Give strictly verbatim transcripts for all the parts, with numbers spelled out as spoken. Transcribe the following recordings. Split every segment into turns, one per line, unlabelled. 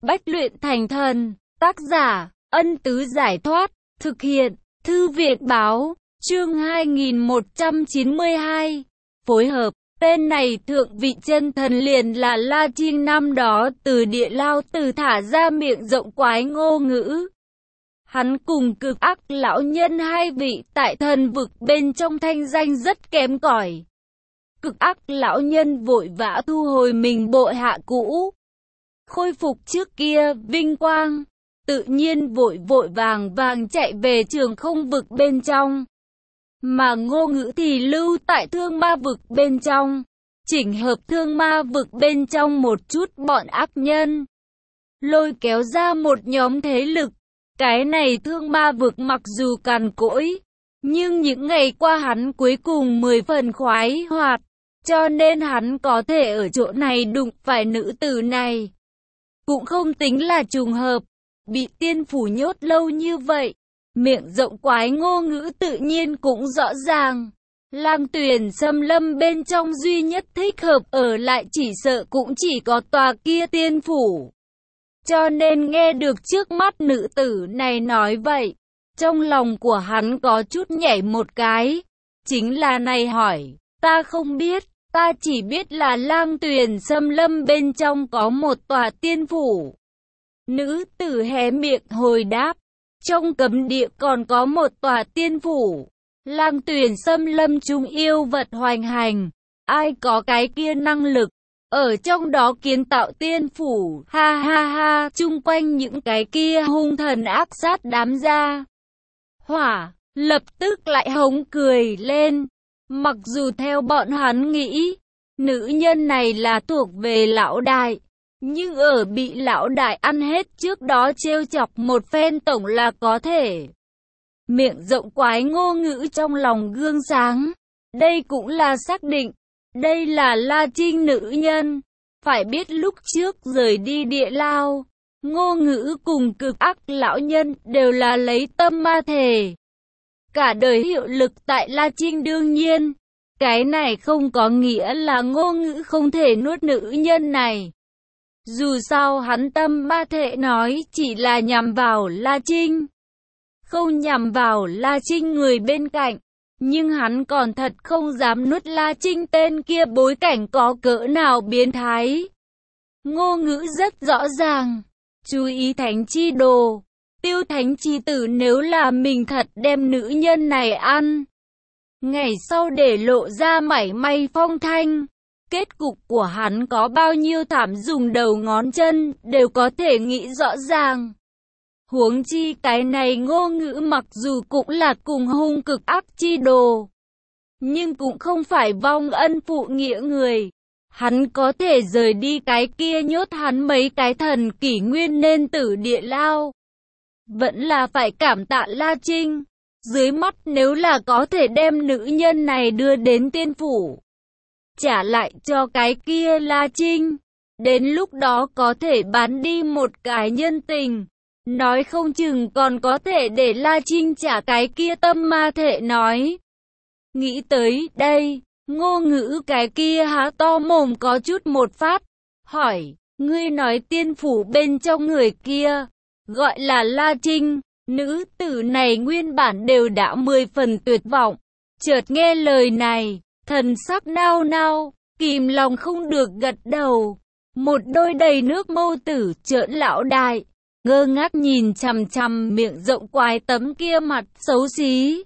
Bách luyện thành thần. Tác giả, Ân Tứ Giải Thoát. Thực hiện, Thư viện Báo. Chương hai nghìn một trăm chín mươi hai. Phối hợp. Tên này thượng vị chân thần liền là La Trinh năm đó từ địa lao từ thả ra miệng rộng quái ngô ngữ. Hắn cùng cực ác lão nhân hai vị tại thần vực bên trong thanh danh rất kém cỏi. Cực ác lão nhân vội vã thu hồi mình bộ hạ cũ, khôi phục trước kia vinh quang, tự nhiên vội vội vàng vàng chạy về trường không vực bên trong. Mà ngô ngữ thì lưu tại thương ma vực bên trong, chỉnh hợp thương ma vực bên trong một chút bọn ác nhân, lôi kéo ra một nhóm thế lực. Cái này thương ma vực mặc dù cằn cỗi, nhưng những ngày qua hắn cuối cùng mười phần khoái hoạt, cho nên hắn có thể ở chỗ này đụng phải nữ tử này. Cũng không tính là trùng hợp, bị tiên phủ nhốt lâu như vậy. Miệng rộng quái ngô ngữ tự nhiên cũng rõ ràng. Lam Tuyền xâm lâm bên trong duy nhất thích hợp ở lại chỉ sợ cũng chỉ có tòa kia tiên phủ. Cho nên nghe được trước mắt nữ tử này nói vậy, trong lòng của hắn có chút nhảy một cái. Chính là này hỏi, ta không biết, ta chỉ biết là Lam Tuyền xâm lâm bên trong có một tòa tiên phủ. Nữ tử hé miệng hồi đáp, trong cấm địa còn có một tòa tiên phủ. Lam Tuyền xâm lâm chúng yêu vật hoành hành, ai có cái kia năng lực ở trong đó kiến tạo tiên phủ, ha ha ha, chung quanh những cái kia hung thần ác sát đám gia hỏa, lập tức lại hống cười lên. Mặc dù theo bọn hắn nghĩ, nữ nhân này là thuộc về lão đại, nhưng ở bị lão đại ăn hết trước đó trêu chọc một phen tổng là có thể. Miệng rộng quái ngô ngữ trong lòng gương sáng, đây cũng là xác định. Đây là La Trinh nữ nhân. Phải biết lúc trước rời đi địa lao, ngô ngữ cùng cực ác lão nhân đều là lấy tâm ma thể. Cả đời hiệu lực tại La Trinh đương nhiên. Cái này không có nghĩa là ngô ngữ không thể nuốt nữ nhân này. Dù sao hắn tâm ma thể nói chỉ là nhằm vào La Trinh, không nhằm vào La Trinh người bên cạnh. Nhưng hắn còn thật không dám nuốt La Trinh tên kia bối cảnh có cỡ nào biến thái. Ngô ngữ rất rõ ràng. Chú ý thánh chi đồ. Tiêu thánh chi tử nếu là mình thật đem nữ nhân này ăn, ngày sau để lộ ra mảy may phong thanh, kết cục của hắn có bao nhiêu thảm dùng đầu ngón chân đều có thể nghĩ rõ ràng. Huống chi cái này ngô ngữ mặc dù cũng là cùng hung cực ác chi đồ, nhưng cũng không phải vong ân phụ nghĩa người. Hắn có thể rời đi cái kia nhốt hắn mấy cái thần kỷ nguyên nên tử địa lao, vẫn là phải cảm tạ La Trinh. Dưới mắt nếu là có thể đem nữ nhân này đưa đến tiên phủ, trả lại cho cái kia La Trinh, đến lúc đó có thể bán đi một cái nhân tình. Nói không chừng còn có thể để La Trinh trả cái kia tâm ma thể nói. Nghĩ tới đây, ngô ngữ cái kia há to mồm có chút một phát, hỏi, ngươi nói tiên phủ bên trong người kia, gọi là La Trinh. Nữ tử này nguyên bản đều đã mười phần tuyệt vọng, chợt nghe lời này, thần sắc nao nao, kìm lòng không được gật đầu. Một đôi đầy nước mâu tử trợn lão đại, ngơ ngác nhìn chằm chằm miệng rộng quái tấm kia mặt xấu xí.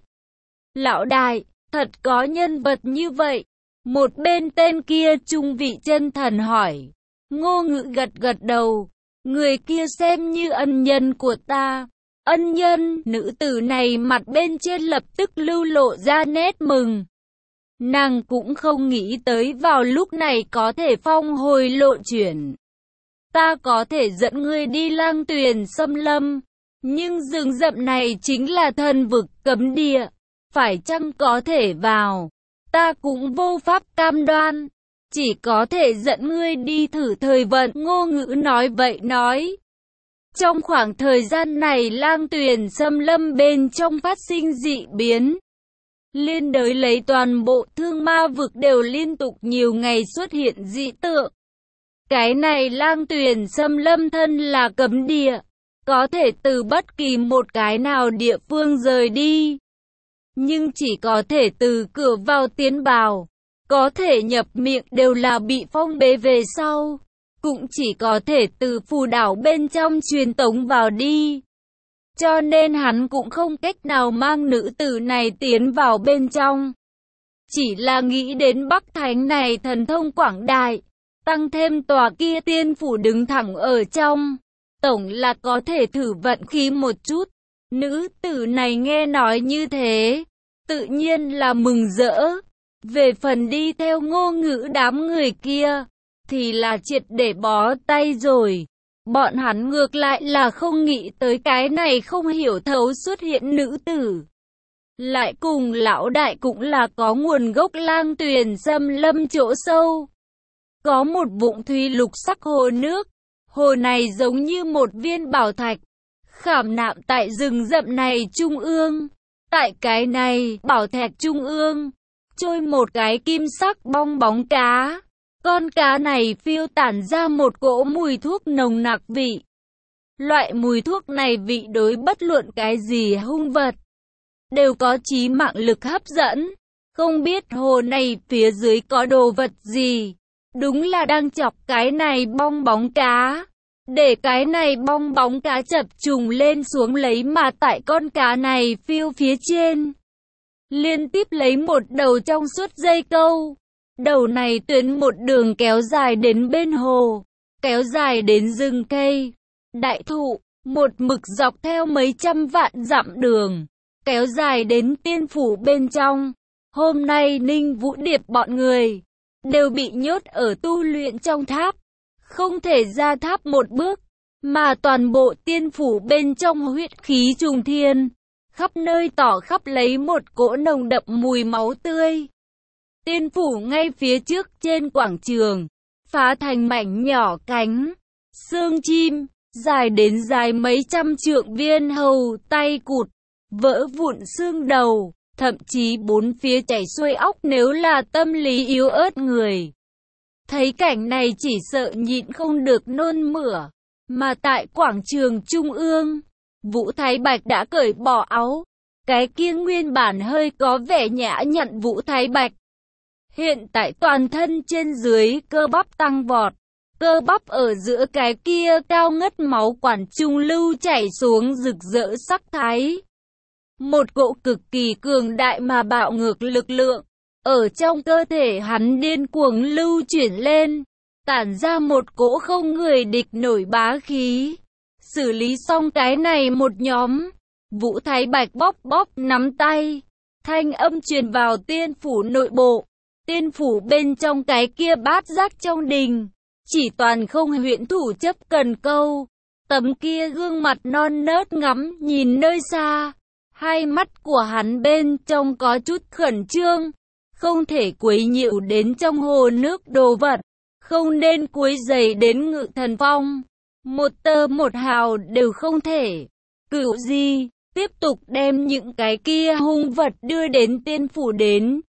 Lão đại, thật có nhân vật như vậy? Một bên tên kia trung vị chân thần hỏi. Ngô ngữ gật gật đầu. Người kia xem như ân nhân của ta. Ân nhân, nữ tử này mặt bên trên lập tức lưu lộ ra nét mừng. Nàng cũng không nghĩ tới vào lúc này có thể phong hồi lộ chuyển. Ta có thể dẫn ngươi đi Lang Tuyền xâm lâm, nhưng rừng rậm này chính là thần vực cấm địa, phải chăng có thể vào, ta cũng vô pháp cam đoan, chỉ có thể dẫn ngươi đi thử thời vận. Ngô ngữ nói vậy nói. Trong khoảng thời gian này Lang Tuyền xâm lâm bên trong phát sinh dị biến, liên đới lấy toàn bộ thương ma vực đều liên tục nhiều ngày xuất hiện dị tượng. Cái này lang tuyển xâm lâm thân là cấm địa, có thể từ bất kỳ một cái nào địa phương rời đi. Nhưng chỉ có thể từ cửa vào tiến vào, có thể nhập miệng đều là bị phong bế về sau. Cũng chỉ có thể từ phù đảo bên trong truyền tống vào đi. Cho nên hắn cũng không cách nào mang nữ tử này tiến vào bên trong. Chỉ là nghĩ đến Bắc Thánh này thần thông quảng đại, tăng thêm tòa kia tiên phủ đứng thẳng ở trong, tổng là có thể thử vận khí một chút. Nữ tử này nghe nói như thế, tự nhiên là mừng rỡ. Về phần đi theo Ngô Ngữ đám người kia, thì là triệt để bó tay rồi. Bọn hắn ngược lại là không nghĩ tới cái này không hiểu thấu xuất hiện nữ tử. Lại cùng lão đại cũng là có nguồn gốc lang tuyền xâm lâm chỗ sâu. Có một vụng thủy lục sắc hồ nước. Hồ này giống như một viên bảo thạch, khảm nạm tại rừng rậm này trung ương. Tại cái này, bảo thạch trung ương, trôi một cái kim sắc bong bóng cá. Con cá này phiêu tản ra một cỗ mùi thuốc nồng nặc vị. Loại mùi thuốc này vị đối bất luận cái gì hung vật đều có chí mạng lực hấp dẫn. Không biết hồ này phía dưới có đồ vật gì. Đúng là đang chọc cái này bong bóng cá. Để cái này bong bóng cá chập trùng lên xuống lấy mà tại con cá này phiêu phía trên. Liên tiếp lấy một đầu trong suốt dây câu. Đầu này tuyến một đường kéo dài đến bên hồ, kéo dài đến rừng cây, đại thụ, một mực dọc theo mấy trăm vạn dặm đường, kéo dài đến tiên phủ bên trong. Hôm nay Ninh Vũ Điệp bọn người đều bị nhốt ở tu luyện trong tháp, không thể ra tháp một bước, mà toàn bộ tiên phủ bên trong huyết khí trùng thiên, khắp nơi tỏ khắp lấy một cỗ nồng đậm mùi máu tươi. Tiên phủ ngay phía trước trên quảng trường, phá thành mảnh nhỏ cánh, xương chim, dài đến dài mấy trăm trượng viên hầu, tay cụt, vỡ vụn xương đầu, thậm chí bốn phía chảy xuôi óc nếu là tâm lý yếu ớt người. Thấy cảnh này chỉ sợ nhịn không được nôn mửa, mà tại quảng trường trung ương, Vũ Thái Bạch đã cởi bỏ áo, cái kia nguyên bản hơi có vẻ nhã nhặn Vũ Thái Bạch. Hiện tại toàn thân trên dưới cơ bắp tăng vọt, cơ bắp ở giữa cái kia cao ngất máu quản trung lưu chảy xuống rực rỡ sắc thái. Một cỗ cực kỳ cường đại mà bạo ngược lực lượng, ở trong cơ thể hắn điên cuồng lưu chuyển lên, tản ra một cỗ không người địch nổi bá khí. Xử lý xong cái này một nhóm, Vũ Thái Bạch bóp bóp nắm tay, thanh âm truyền vào tiên phủ nội bộ. Tiên phủ bên trong cái kia bát giác trong đình, chỉ toàn không huyễn thủ chấp cần câu. Tấm kia gương mặt non nớt ngắm nhìn nơi xa, hai mắt của hắn bên trong có chút khẩn trương, không thể quấy nhiễu đến trong hồ nước đồ vật, không nên quấy rầy đến Ngự Thần Phong, một tơ một hào đều không thể. Cửu Di tiếp tục đem những cái kia hung vật đưa đến tiên phủ đến.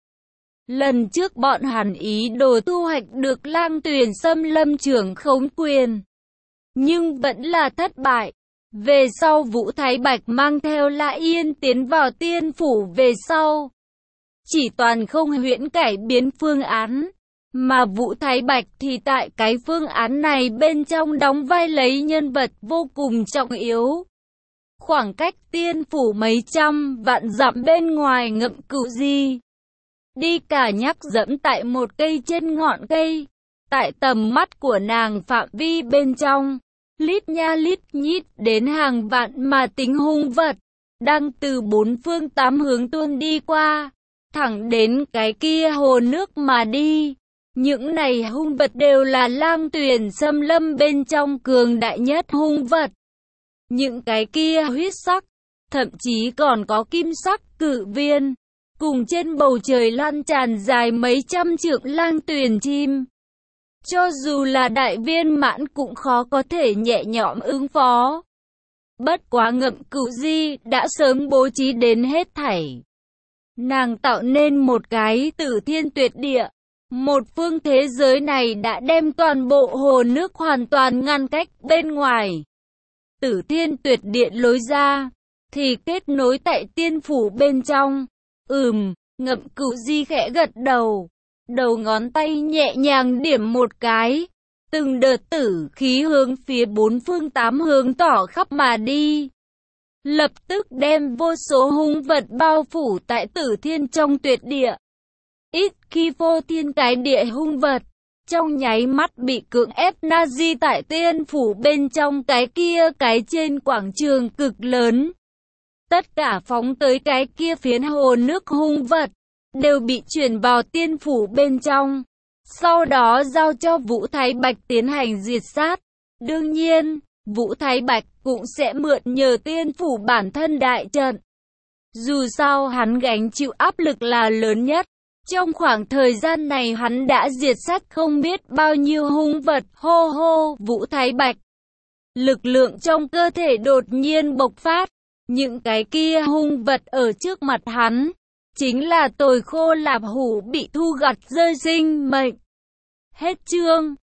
Lần trước bọn hắn ý đồ thu hoạch được lang tuyền xâm lâm trưởng khống quyền, nhưng vẫn là thất bại. Về sau Vũ Thái Bạch mang theo Lã Yên tiến vào tiên phủ về sau, chỉ toàn không huyễn cải biến phương án, mà Vũ Thái Bạch thì tại cái phương án này bên trong đóng vai lấy nhân vật vô cùng trọng yếu. Khoảng cách tiên phủ mấy trăm vạn dặm bên ngoài Ngậm Cửu Di, đi cả nhắc dẫm tại một cây trên ngọn cây, tại tầm mắt của nàng phạm vi bên trong, lít nha lít nhít đến hàng vạn mà tính hung vật, đang từ bốn phương tám hướng tuôn đi qua, thẳng đến cái kia hồ nước mà đi. Những này hung vật đều là lang tuyền xâm lâm bên trong cường đại nhất hung vật. Những cái kia huyết sắc, thậm chí còn có kim sắc cự viên, cùng trên bầu trời lan tràn dài mấy trăm trượng lang tuyền chim. Cho dù là đại viên mãn cũng khó có thể nhẹ nhõm ứng phó. Bất quá Ngậm Cửu Di đã sớm bố trí đến hết thảy. Nàng tạo nên một cái Tử Thiên Tuyệt Địa, Một phương thế giới này đã đem toàn bộ hồ nước hoàn toàn ngăn cách bên ngoài. Tử Thiên Tuyệt Điện lối ra, thì kết nối tại tiên phủ bên trong. Ừm, Ngậm Cửu Di khẽ gật đầu, đầu ngón tay nhẹ nhàng điểm một cái. Từng đợt tử khí hướng phía bốn phương tám hướng tỏ khắp mà đi. Lập tức đem vô số hung vật bao phủ tại Tử Thiên trong tuyệt địa. Ít khi vô thiên cái địa hung vật, trong nháy mắt bị cưỡng ép na di tại tiên phủ bên trong cái kia cái trên quảng trường cực lớn. Tất cả phóng tới cái kia phiến hồ nước hung vật, đều bị chuyển vào tiên phủ bên trong. Sau đó giao cho Vũ Thái Bạch tiến hành diệt sát. Đương nhiên, Vũ Thái Bạch cũng sẽ mượn nhờ tiên phủ bản thân đại trận. Dù sao hắn gánh chịu áp lực là lớn nhất. Trong khoảng thời gian này hắn đã diệt sát không biết bao nhiêu hung vật. Hô hô, Vũ Thái Bạch. Lực lượng trong cơ thể đột nhiên bộc phát. Những cái kia hung vật ở trước mặt hắn, chính là tồi khô lạp hủ bị thu gặt rơi sinh mệnh. Hết chương.